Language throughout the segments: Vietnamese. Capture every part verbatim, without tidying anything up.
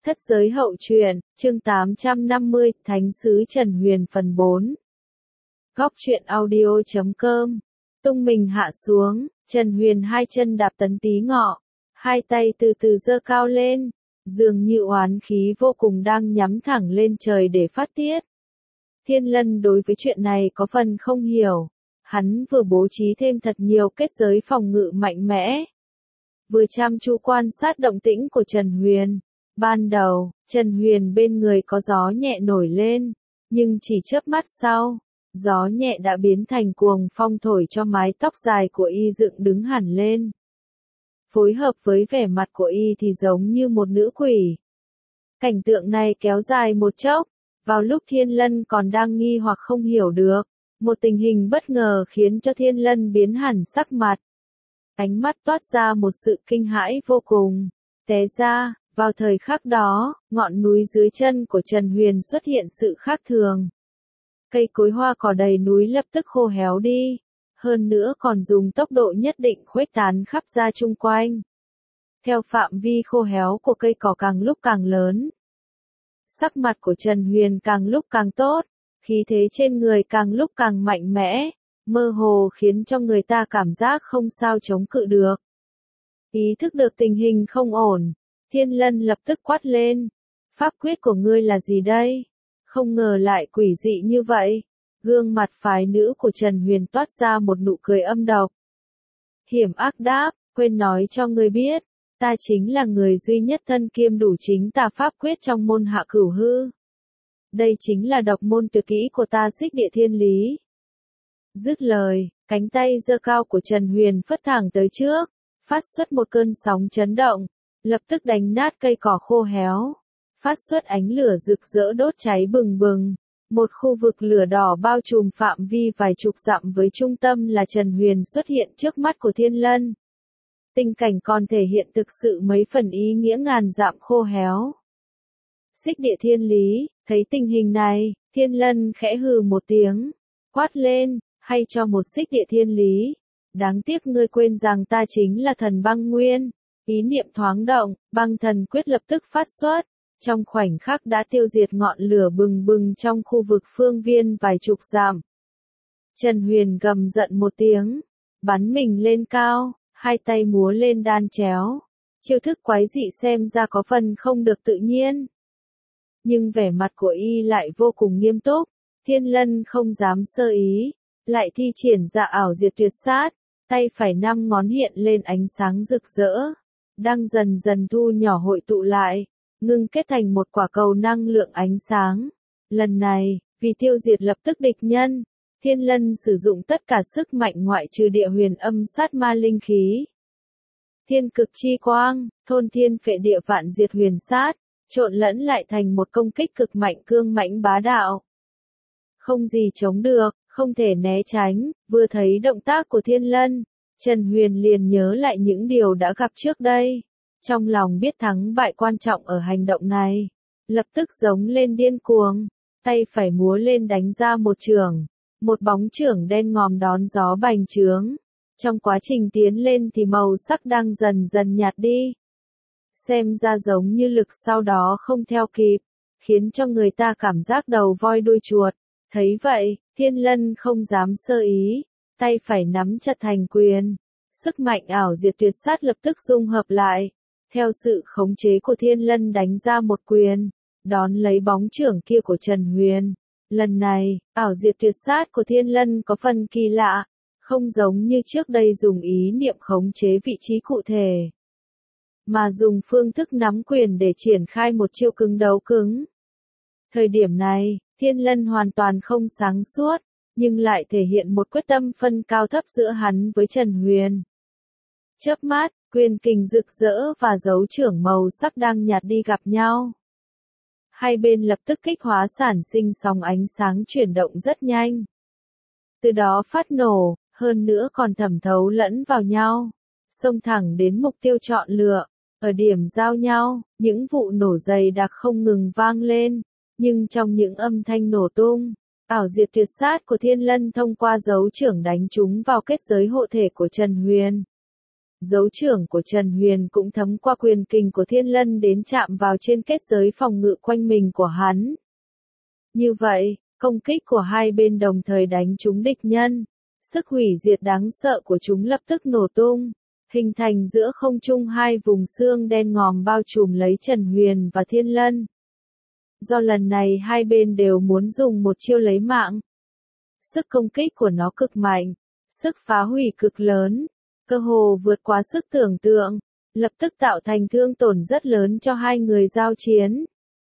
Thất giới hậu truyện, chương tám trăm năm mươi, Thánh sứ Trần Huyền phần bốn. Góc truyện audio chấm com. Tung mình hạ xuống, Trần Huyền hai chân đạp tấn tí ngọ, hai tay từ từ giơ cao lên, dường như oán khí vô cùng đang nhắm thẳng lên trời để phát tiết. Thiên Lân đối với chuyện này có phần không hiểu, hắn vừa bố trí thêm thật nhiều kết giới phòng ngự mạnh mẽ, vừa chăm chú quan sát động tĩnh của Trần Huyền. Ban đầu, Trần Huyền bên người có gió nhẹ nổi lên, nhưng chỉ chớp mắt sau, gió nhẹ đã biến thành cuồng phong thổi cho mái tóc dài của y dựng đứng hẳn lên. Phối hợp với vẻ mặt của y thì giống như một nữ quỷ. Cảnh tượng này kéo dài một chốc, vào lúc Thiên Lân còn đang nghi hoặc không hiểu được, một tình hình bất ngờ khiến cho Thiên Lân biến hẳn sắc mặt. Ánh mắt toát ra một sự kinh hãi vô cùng. Té ra, vào thời khắc đó, ngọn núi dưới chân của Trần Huyền xuất hiện sự khác thường. Cây cối hoa cỏ đầy núi lập tức khô héo đi, hơn nữa còn dùng tốc độ nhất định khuếch tán khắp ra chung quanh. Theo phạm vi khô héo của cây cỏ càng lúc càng lớn, sắc mặt của Trần Huyền càng lúc càng tốt, khí thế trên người càng lúc càng mạnh mẽ, mơ hồ khiến cho người ta cảm giác không sao chống cự được. Ý thức được tình hình không ổn, Thiên Lân lập tức quát lên. Pháp quyết của ngươi là gì đây? Không ngờ lại quỷ dị như vậy. Gương mặt phái nữ của Trần Huyền toát ra một nụ cười âm độc. Hiểm ác đáp, quên nói cho ngươi biết, ta chính là người duy nhất thân kiêm đủ chính tà pháp quyết trong môn Hạ Cửu Hư. Đây chính là độc môn tuyệt kỹ của ta Xích Địa Thiên Lý. Dứt lời, cánh tay giơ cao của Trần Huyền phất thẳng tới trước, phát xuất một cơn sóng chấn động, lập tức đánh nát cây cỏ khô héo, phát xuất ánh lửa rực rỡ đốt cháy bừng bừng. Một khu vực lửa đỏ bao trùm phạm vi vài chục dặm với trung tâm là Trần Huyền xuất hiện trước mắt của Thiên Lân. Tình cảnh còn thể hiện thực sự mấy phần ý nghĩa ngàn dặm khô héo. Xích Địa Thiên Lý, thấy tình hình này, Thiên Lân khẽ hừ một tiếng, quát lên, hay cho một Xích Địa Thiên Lý. Đáng tiếc ngươi quên rằng ta chính là thần băng nguyên. Ý niệm thoáng động, băng thần quyết lập tức phát xuất, trong khoảnh khắc đã tiêu diệt ngọn lửa bừng bừng trong khu vực phương viên vài chục dặm. Trần Huyền gầm giận một tiếng, bắn mình lên cao, hai tay múa lên đan chéo. Chiêu thức quái dị xem ra có phần không được tự nhiên. Nhưng vẻ mặt của y lại vô cùng nghiêm túc, Thiên Lân không dám sơ ý, lại thi triển dạ ảo diệt tuyệt sát, tay phải năm ngón hiện lên ánh sáng rực rỡ, đang dần dần thu nhỏ hội tụ lại, ngưng kết thành một quả cầu năng lượng ánh sáng. Lần này, vì tiêu diệt lập tức địch nhân, Thiên Lân sử dụng tất cả sức mạnh ngoại trừ địa huyền âm sát ma linh khí. Thiên cực chi quang, thôn thiên phệ địa vạn diệt huyền sát, trộn lẫn lại thành một công kích cực mạnh cương mãnh bá đạo. Không gì chống được, không thể né tránh, vừa thấy động tác của Thiên Lân, Trần Huyền liền nhớ lại những điều đã gặp trước đây. Trong lòng biết thắng bại quan trọng ở hành động này, lập tức giống lên điên cuồng, tay phải múa lên đánh ra một chưởng, một bóng chưởng đen ngòm đón gió bành trướng. Trong quá trình tiến lên thì màu sắc đang dần dần nhạt đi. Xem ra giống như lực sau đó không theo kịp, khiến cho người ta cảm giác đầu voi đuôi chuột. Thấy vậy, Thiên Lân không dám sơ ý, tay phải nắm chặt thành quyền. Sức mạnh ảo diệt tuyệt sát lập tức dung hợp lại. Theo sự khống chế của Thiên Lân đánh ra một quyền, đón lấy bóng chưởng kia của Trần Huyền. Lần này, ảo diệt tuyệt sát của Thiên Lân có phần kỳ lạ, không giống như trước đây dùng ý niệm khống chế vị trí cụ thể, mà dùng phương thức nắm quyền để triển khai một chiêu cứng đấu cứng. Thời điểm này, Thiên Lân hoàn toàn không sáng suốt, nhưng lại thể hiện một quyết tâm phân cao thấp giữa hắn với Trần Huyền. Chớp mắt, quyền kình rực rỡ và dấu chưởng màu sắc đang nhạt đi gặp nhau. Hai bên lập tức kích hóa sản sinh sóng ánh sáng chuyển động rất nhanh. Từ đó phát nổ, hơn nữa còn thẩm thấu lẫn vào nhau, xông thẳng đến mục tiêu chọn lựa. Ở điểm giao nhau, những vụ nổ dày đặc không ngừng vang lên, nhưng trong những âm thanh nổ tung, ảo diệt tuyệt sát của Thiên Lân thông qua dấu chưởng đánh trúng vào kết giới hộ thể của Trần Huyền. dấu trưởng của Trần Huyền cũng thấm qua quyền kình của Thiên Lân đến chạm vào trên kết giới phòng ngự quanh mình của hắn. Như vậy, công kích của hai bên đồng thời đánh trúng địch nhân. Sức hủy diệt đáng sợ của chúng lập tức nổ tung, hình thành giữa không trung hai vùng xương đen ngòm bao trùm lấy Trần Huyền và Thiên Lân. Do lần này hai bên đều muốn dùng một chiêu lấy mạng. Sức công kích của nó cực mạnh, sức phá hủy cực lớn, cơ hồ vượt quá sức tưởng tượng, lập tức tạo thành thương tổn rất lớn cho hai người giao chiến.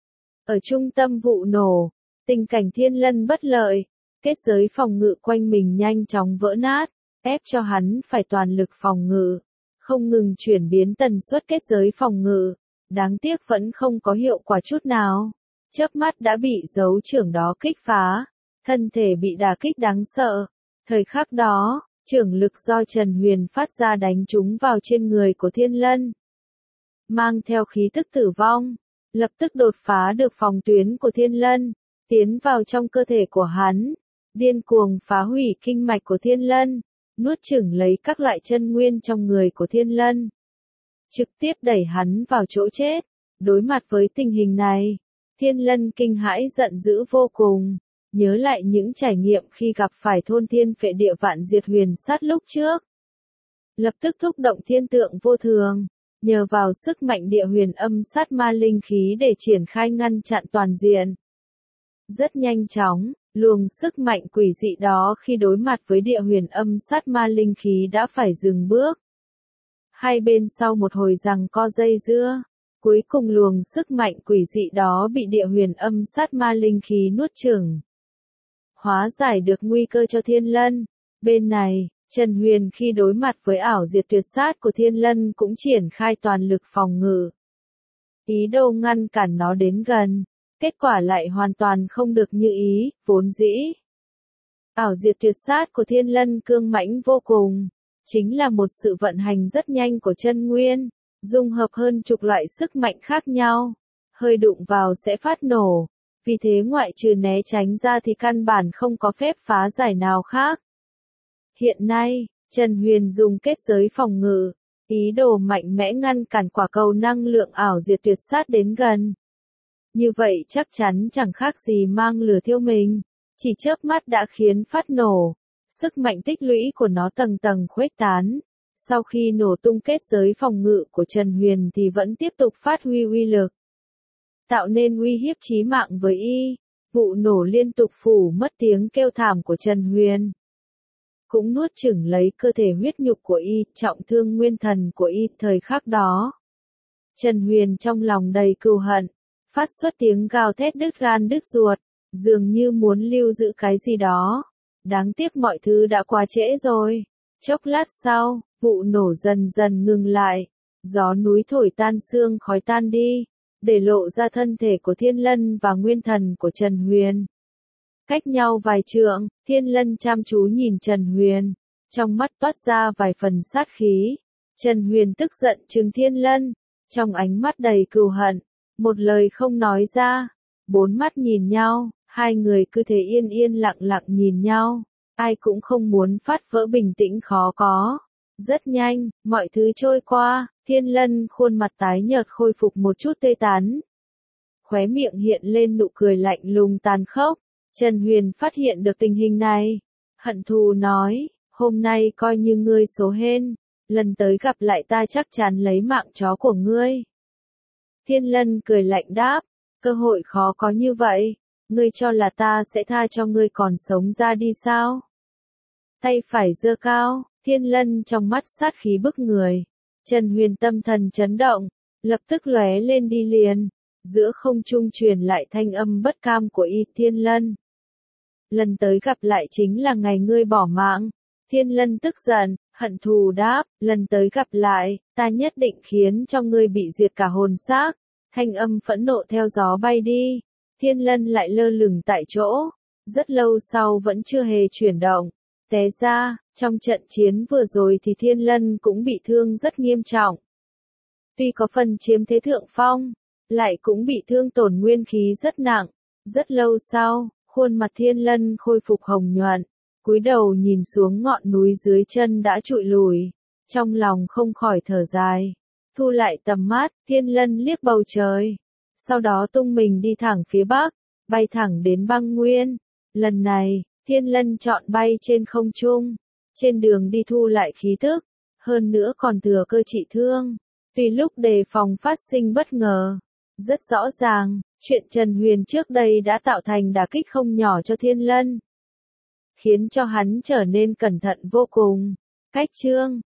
Ở trung tâm vụ nổ, tình cảnh Thiên Lân bất lợi, kết giới phòng ngự quanh mình nhanh chóng vỡ nát, ép cho hắn phải toàn lực phòng ngự, không ngừng chuyển biến tần suất kết giới phòng ngự, đáng tiếc vẫn không có hiệu quả chút nào. Chớp mắt đã bị dấu trưởng đó kích phá, thân thể bị đả kích đáng sợ. Thời khắc đó, trưởng lực do Trần Huyền phát ra đánh trúng vào trên người của Thiên Lân, mang theo khí tức tử vong, lập tức đột phá được phòng tuyến của Thiên Lân, tiến vào trong cơ thể của hắn, điên cuồng phá hủy kinh mạch của Thiên Lân, nuốt chửng lấy các loại chân nguyên trong người của Thiên Lân, trực tiếp đẩy hắn vào chỗ chết. Đối mặt với tình hình này, Thiên Lân kinh hãi giận dữ vô cùng, nhớ lại những trải nghiệm khi gặp phải thôn thiên phệ địa vạn diệt huyền sát lúc trước. Lập tức thúc động thiên tượng vô thường, nhờ vào sức mạnh địa huyền âm sát ma linh khí để triển khai ngăn chặn toàn diện. Rất nhanh chóng, luồng sức mạnh quỷ dị đó khi đối mặt với địa huyền âm sát ma linh khí đã phải dừng bước. Hai bên sau một hồi giằng co dây dưa, cuối cùng luồng sức mạnh quỷ dị đó bị địa huyền âm sát ma linh khí nuốt chửng. Hóa giải được nguy cơ cho Thiên Lân. Bên này, Trần Huyền khi đối mặt với ảo diệt tuyệt sát của Thiên Lân cũng triển khai toàn lực phòng ngự, ý đồ ngăn cản nó đến gần. Kết quả lại hoàn toàn không được như ý, vốn dĩ. Ảo diệt tuyệt sát của Thiên Lân cương mãnh vô cùng, chính là một sự vận hành rất nhanh của chân nguyên, dung hợp hơn chục loại sức mạnh khác nhau, hơi đụng vào sẽ phát nổ, vì thế ngoại trừ né tránh ra thì căn bản không có phép phá giải nào khác. Hiện nay, Trần Huyền dùng kết giới phòng ngự, ý đồ mạnh mẽ ngăn cản quả cầu năng lượng ảo diệt tuyệt sát đến gần. Như vậy chắc chắn chẳng khác gì mang lửa thiêu mình, chỉ chớp mắt đã khiến phát nổ, sức mạnh tích lũy của nó tầng tầng khuếch tán. Sau khi nổ tung kết giới phòng ngự của Trần Huyền thì vẫn tiếp tục phát huy uy lực, tạo nên uy hiếp chí mạng với y. Vụ nổ liên tục phủ mất tiếng kêu thảm của Trần Huyền, cũng nuốt chửng lấy cơ thể huyết nhục của y, trọng thương nguyên thần của y. Thời khắc đó, Trần Huyền trong lòng đầy cừu hận, phát xuất tiếng gào thét đứt gan đứt ruột, dường như muốn lưu giữ cái gì đó. Đáng tiếc mọi thứ đã quá trễ rồi. Chốc lát sau, vụ nổ dần dần ngừng lại, gió núi thổi tan xương khói tan đi, để lộ ra thân thể của Thiên Lân và nguyên thần của Trần Huyền. Cách nhau vài trượng, Thiên Lân chăm chú nhìn Trần Huyền, trong mắt toát ra vài phần sát khí. Trần Huyền tức giận trừng Thiên Lân, trong ánh mắt đầy cừu hận, một lời không nói ra. Bốn mắt nhìn nhau, hai người cứ thế yên yên lặng lặng nhìn nhau, ai cũng không muốn phá vỡ bình tĩnh khó có. Rất nhanh, mọi thứ trôi qua, Thiên Lân khuôn mặt tái nhợt khôi phục một chút tê tán. Khóe miệng hiện lên nụ cười lạnh lùng tàn khốc. Trần Huyền phát hiện được tình hình này, hận thù nói, hôm nay coi như ngươi số hên, lần tới gặp lại ta chắc chắn lấy mạng chó của ngươi. Thiên Lân cười lạnh đáp, cơ hội khó có như vậy, ngươi cho là ta sẽ tha cho ngươi còn sống ra đi sao? Tay phải giơ cao, Thiên Lân trong mắt sát khí bức người. Trần Huyền tâm thần chấn động, lập tức lóe lên đi liền, giữa không trung truyền lại thanh âm bất cam của y. Thiên Lân, lần tới gặp lại chính là ngày ngươi bỏ mạng. Thiên Lân tức giận, hận thù đáp, lần tới gặp lại, ta nhất định khiến cho ngươi bị diệt cả hồn xác. Thanh âm phẫn nộ theo gió bay đi. Thiên Lân lại lơ lửng tại chỗ, rất lâu sau vẫn chưa hề chuyển động. Té ra, trong trận chiến vừa rồi thì Thiên Lân cũng bị thương rất nghiêm trọng. Tuy có phần chiếm thế thượng phong, lại cũng bị thương tổn nguyên khí rất nặng. Rất lâu sau, khuôn mặt Thiên Lân khôi phục hồng nhuận, cúi đầu nhìn xuống ngọn núi dưới chân đã trụi lùi. trong lòng không khỏi thở dài. Thu lại tầm mắt, Thiên Lân liếc bầu trời. Sau đó tung mình đi thẳng phía bắc, bay thẳng đến băng nguyên. Lần này, Thiên Lân chọn bay trên không trung. Trên đường đi thu lại khí tức, hơn nữa còn thừa cơ trị thương. Vì lúc đề phòng phát sinh bất ngờ. Rất rõ ràng, chuyện Trần Huyền trước đây đã tạo thành đả kích không nhỏ cho Thiên Lân. Khiến cho hắn trở nên cẩn thận vô cùng. Cách chương